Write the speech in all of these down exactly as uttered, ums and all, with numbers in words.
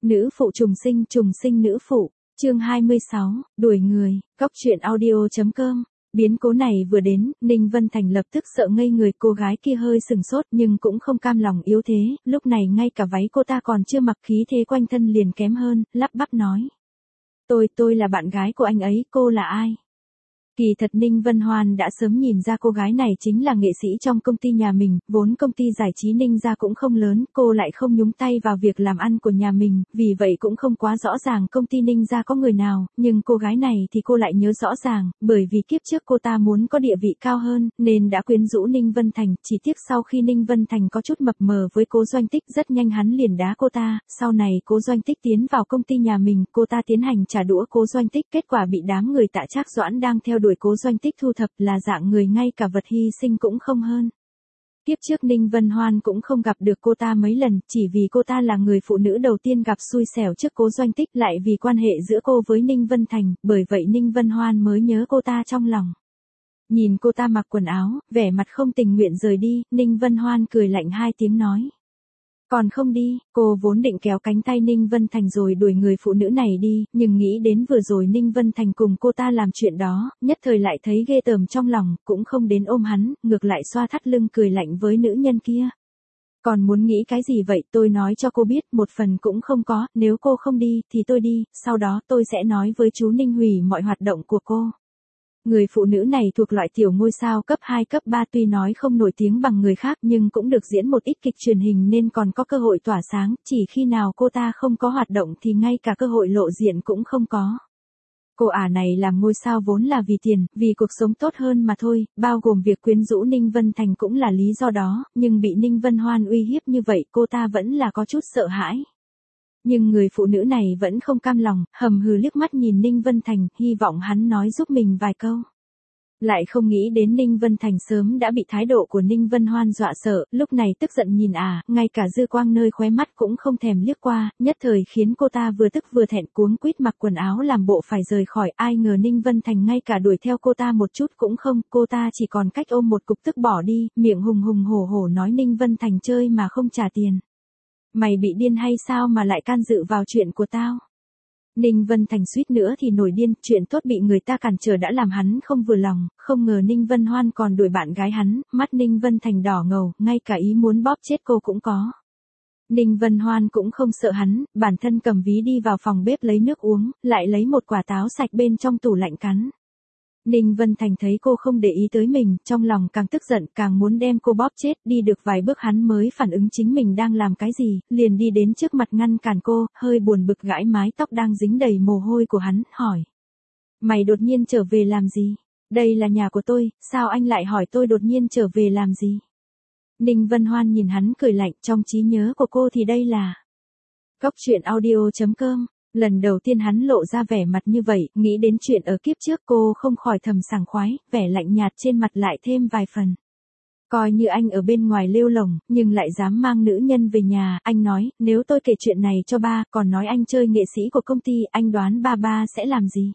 Nữ phụ trùng sinh, trùng sinh nữ phụ, chương hai mươi sáu, đuổi người, góc truyện audio chấm com. Biến cố này vừa đến, Ninh Vân Thành lập tức sợ ngây người, cô gái kia hơi sừng sốt nhưng cũng không cam lòng yếu thế, lúc này ngay cả váy cô ta còn chưa mặc khí thế quanh thân liền kém hơn, lắp bắp nói. Tôi, tôi là bạn gái của anh ấy, cô là ai? Kỳ thật Ninh Vân Hoan đã sớm nhìn ra cô gái này chính là nghệ sĩ trong công ty nhà mình, vốn công ty giải trí Ninh gia cũng không lớn, cô lại không nhúng tay vào việc làm ăn của nhà mình, vì vậy cũng không quá rõ ràng công ty Ninh gia có người nào, nhưng cô gái này thì cô lại nhớ rõ ràng, bởi vì kiếp trước cô ta muốn có địa vị cao hơn, nên đã quyến rũ Ninh Vân Thành, chỉ tiếc sau khi Ninh Vân Thành có chút mập mờ với Cố Doanh Tích rất nhanh hắn liền đá cô ta, sau này Cố Doanh Tích tiến vào công ty nhà mình, cô ta tiến hành trả đũa Cố Doanh Tích, kết quả bị đám người Tạ Trác Doãn đang theo đuổi Cố Doanh Tích thu thập, là dạng người ngay cả vật hy sinh cũng không hơn. Tiếp trước Ninh Vân Hoan cũng không gặp được cô ta mấy lần, chỉ vì cô ta là người phụ nữ đầu tiên gặp xui xẻo trước Cố Doanh Tích, lại vì quan hệ giữa cô với Ninh Vân Thành, bởi vậy Ninh Vân Hoan mới nhớ cô ta trong lòng. Nhìn cô ta mặc quần áo, vẻ mặt không tình nguyện rời đi, Ninh Vân Hoan cười lạnh hai tiếng nói. Còn không đi, cô vốn định kéo cánh tay Ninh Vân Thành rồi đuổi người phụ nữ này đi, nhưng nghĩ đến vừa rồi Ninh Vân Thành cùng cô ta làm chuyện đó, nhất thời lại thấy ghê tởm trong lòng, cũng không đến ôm hắn, ngược lại xoa thắt lưng cười lạnh với nữ nhân kia. Còn muốn nghĩ cái gì vậy, tôi nói cho cô biết, một phần cũng không có, nếu cô không đi, thì tôi đi, sau đó tôi sẽ nói với chú Ninh hủy mọi hoạt động của cô. Người phụ nữ này thuộc loại tiểu ngôi sao cấp hai cấp ba, tuy nói không nổi tiếng bằng người khác nhưng cũng được diễn một ít kịch truyền hình nên còn có cơ hội tỏa sáng, chỉ khi nào cô ta không có hoạt động thì ngay cả cơ hội lộ diện cũng không có. Cô ả này làm ngôi sao vốn là vì tiền, vì cuộc sống tốt hơn mà thôi, bao gồm việc quyến rũ Ninh Vân Thành cũng là lý do đó, nhưng bị Ninh Vân Hoan uy hiếp như vậy cô ta vẫn là có chút sợ hãi. Nhưng người phụ nữ này vẫn không cam lòng, hầm hừ liếc mắt nhìn Ninh Vân Thành, hy vọng hắn nói giúp mình vài câu. Lại không nghĩ đến Ninh Vân Thành sớm đã bị thái độ của Ninh Vân Hoan dọa sợ, lúc này tức giận nhìn à, ngay cả dư quang nơi khóe mắt cũng không thèm liếc qua, nhất thời khiến cô ta vừa tức vừa thẹn cuống quýt mặc quần áo làm bộ phải rời khỏi, ai ngờ Ninh Vân Thành ngay cả đuổi theo cô ta một chút cũng không, cô ta chỉ còn cách ôm một cục tức bỏ đi, miệng hùng hùng hổ hổ nói Ninh Vân Thành chơi mà không trả tiền. Mày bị điên hay sao mà lại can dự vào chuyện của tao? Ninh Vân Thành suýt nữa thì nổi điên, chuyện tốt bị người ta cản trở đã làm hắn không vừa lòng, không ngờ Ninh Vân Hoan còn đuổi bạn gái hắn, mắt Ninh Vân Thành đỏ ngầu, ngay cả ý muốn bóp chết cô cũng có. Ninh Vân Hoan cũng không sợ hắn, bản thân cầm ví đi vào phòng bếp lấy nước uống, lại lấy một quả táo sạch bên trong tủ lạnh cắn. Ninh Vân Thành thấy cô không để ý tới mình, trong lòng càng tức giận, càng muốn đem cô bóp chết, đi được vài bước hắn mới phản ứng chính mình đang làm cái gì, liền đi đến trước mặt ngăn cản cô, hơi buồn bực gãi mái tóc đang dính đầy mồ hôi của hắn, hỏi. Mày đột nhiên trở về làm gì? Đây là nhà của tôi, sao anh lại hỏi tôi đột nhiên trở về làm gì? Ninh Vân Hoan nhìn hắn cười lạnh, trong trí nhớ của cô thì đây là góc truyện audio chấm com. Lần đầu tiên hắn lộ ra vẻ mặt như vậy, nghĩ đến chuyện ở kiếp trước cô không khỏi thầm sảng khoái, vẻ lạnh nhạt trên mặt lại thêm vài phần. Coi như anh ở bên ngoài lêu lồng, nhưng lại dám mang nữ nhân về nhà, anh nói, nếu tôi kể chuyện này cho ba, còn nói anh chơi nghệ sĩ của công ty, anh đoán ba ba sẽ làm gì?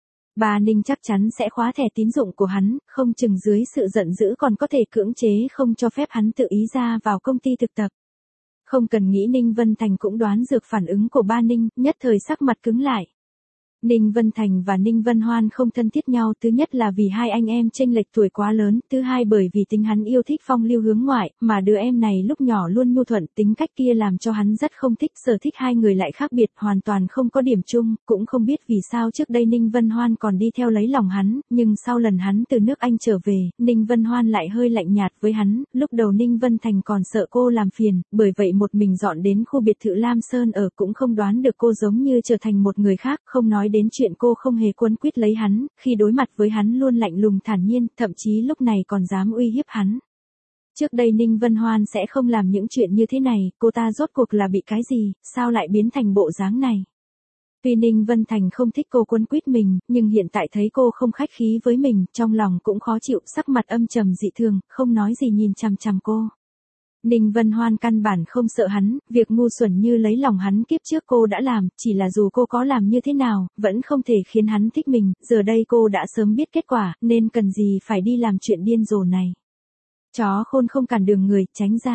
Ba Ninh chắc chắn sẽ khóa thẻ tín dụng của hắn, không chừng dưới sự giận dữ còn có thể cưỡng chế không cho phép hắn tự ý ra vào công ty thực tập. Không cần nghĩ Ninh Vân Thành cũng đoán được phản ứng của ba Ninh, nhất thời sắc mặt cứng lại. Ninh Vân Thành và Ninh Vân Hoan không thân thiết nhau, thứ nhất là vì hai anh em chênh lệch tuổi quá lớn, thứ hai bởi vì tính hắn yêu thích phong lưu hướng ngoại, mà đứa em này lúc nhỏ luôn nhu thuận, tính cách kia làm cho hắn rất không thích, sở thích hai người lại khác biệt, hoàn toàn không có điểm chung, cũng không biết vì sao trước đây Ninh Vân Hoan còn đi theo lấy lòng hắn, nhưng sau lần hắn từ nước Anh trở về, Ninh Vân Hoan lại hơi lạnh nhạt với hắn, lúc đầu Ninh Vân Thành còn sợ cô làm phiền, bởi vậy một mình dọn đến khu biệt thự Lam Sơn ở, cũng không đoán được cô giống như trở thành một người khác, không nói đến chuyện cô không hề quấn quýt lấy hắn, khi đối mặt với hắn luôn lạnh lùng thản nhiên, thậm chí lúc này còn dám uy hiếp hắn. Trước đây Ninh Vân Hoan sẽ không làm những chuyện như thế này, cô ta rốt cuộc là bị cái gì, sao lại biến thành bộ dáng này. Tuy Ninh Vân Thành không thích cô quấn quýt mình, nhưng hiện tại thấy cô không khách khí với mình, trong lòng cũng khó chịu, sắc mặt âm trầm dị thường, không nói gì nhìn chằm chằm cô. Ninh Vân Hoan căn bản không sợ hắn, việc ngu xuẩn như lấy lòng hắn kiếp trước cô đã làm, chỉ là dù cô có làm như thế nào, vẫn không thể khiến hắn thích mình, giờ đây cô đã sớm biết kết quả, nên cần gì phải đi làm chuyện điên rồ này. Chó khôn không cản đường người, tránh ra.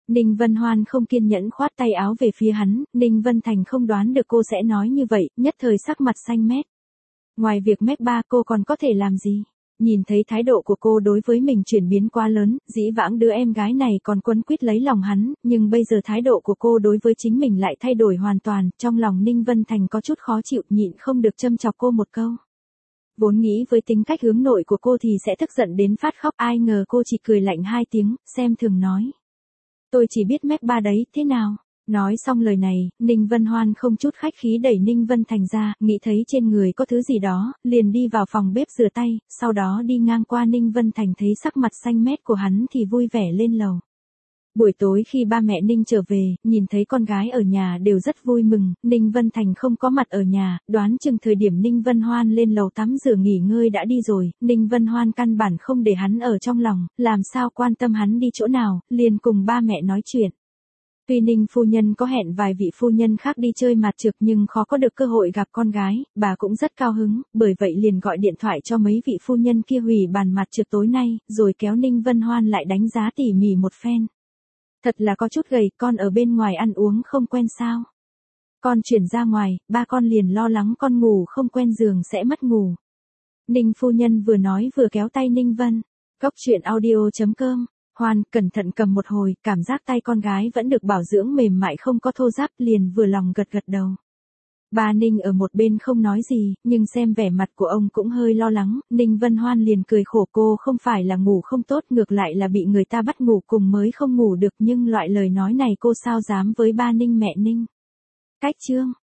Ninh Vân Hoan không kiên nhẫn khoát tay áo về phía hắn, Ninh Vân Thành không đoán được cô sẽ nói như vậy, nhất thời sắc mặt xanh mét. Ngoài việc mép ba cô còn có thể làm gì? Nhìn thấy thái độ của cô đối với mình chuyển biến quá lớn, dĩ vãng đứa em gái này còn quấn quýt lấy lòng hắn, nhưng bây giờ thái độ của cô đối với chính mình lại thay đổi hoàn toàn, trong lòng Ninh Vân Thành có chút khó chịu, nhịn không được châm chọc cô một câu. Vốn nghĩ với tính cách hướng nội của cô thì sẽ tức giận đến phát khóc, ai ngờ cô chỉ cười lạnh hai tiếng, xem thường nói. Tôi chỉ biết mép ba đấy, thế nào? Nói xong lời này, Ninh Vân Hoan không chút khách khí đẩy Ninh Vân Thành ra, nghĩ thấy trên người có thứ gì đó, liền đi vào phòng bếp rửa tay, sau đó đi ngang qua Ninh Vân Thành thấy sắc mặt xanh mét của hắn thì vui vẻ lên lầu. Buổi tối khi ba mẹ Ninh trở về, nhìn thấy con gái ở nhà đều rất vui mừng, Ninh Vân Thành không có mặt ở nhà, đoán chừng thời điểm Ninh Vân Hoan lên lầu tắm rửa nghỉ ngơi đã đi rồi, Ninh Vân Hoan căn bản không để hắn ở trong lòng, làm sao quan tâm hắn đi chỗ nào, liền cùng ba mẹ nói chuyện. Tuy Ninh phu nhân có hẹn vài vị phu nhân khác đi chơi mặt trược nhưng khó có được cơ hội gặp con gái, bà cũng rất cao hứng, bởi vậy liền gọi điện thoại cho mấy vị phu nhân kia hủy bàn mặt trược tối nay, rồi kéo Ninh Vân Hoan lại đánh giá tỉ mỉ một phen. Thật là có chút gầy, con ở bên ngoài ăn uống không quen sao? Con chuyển ra ngoài, ba con liền lo lắng con ngủ không quen giường sẽ mất ngủ. Ninh phu nhân vừa nói vừa kéo tay Ninh Vân. Cốc truyện audio chấm com. Hoan cẩn thận cầm một hồi, cảm giác tay con gái vẫn được bảo dưỡng mềm mại không có thô ráp, liền vừa lòng gật gật đầu. Bà Ninh ở một bên không nói gì, nhưng xem vẻ mặt của ông cũng hơi lo lắng, Ninh Vân Hoan liền cười khổ, cô không phải là ngủ không tốt, ngược lại là bị người ta bắt ngủ cùng mới không ngủ được, nhưng loại lời nói này cô sao dám với ba Ninh mẹ Ninh. Cách chương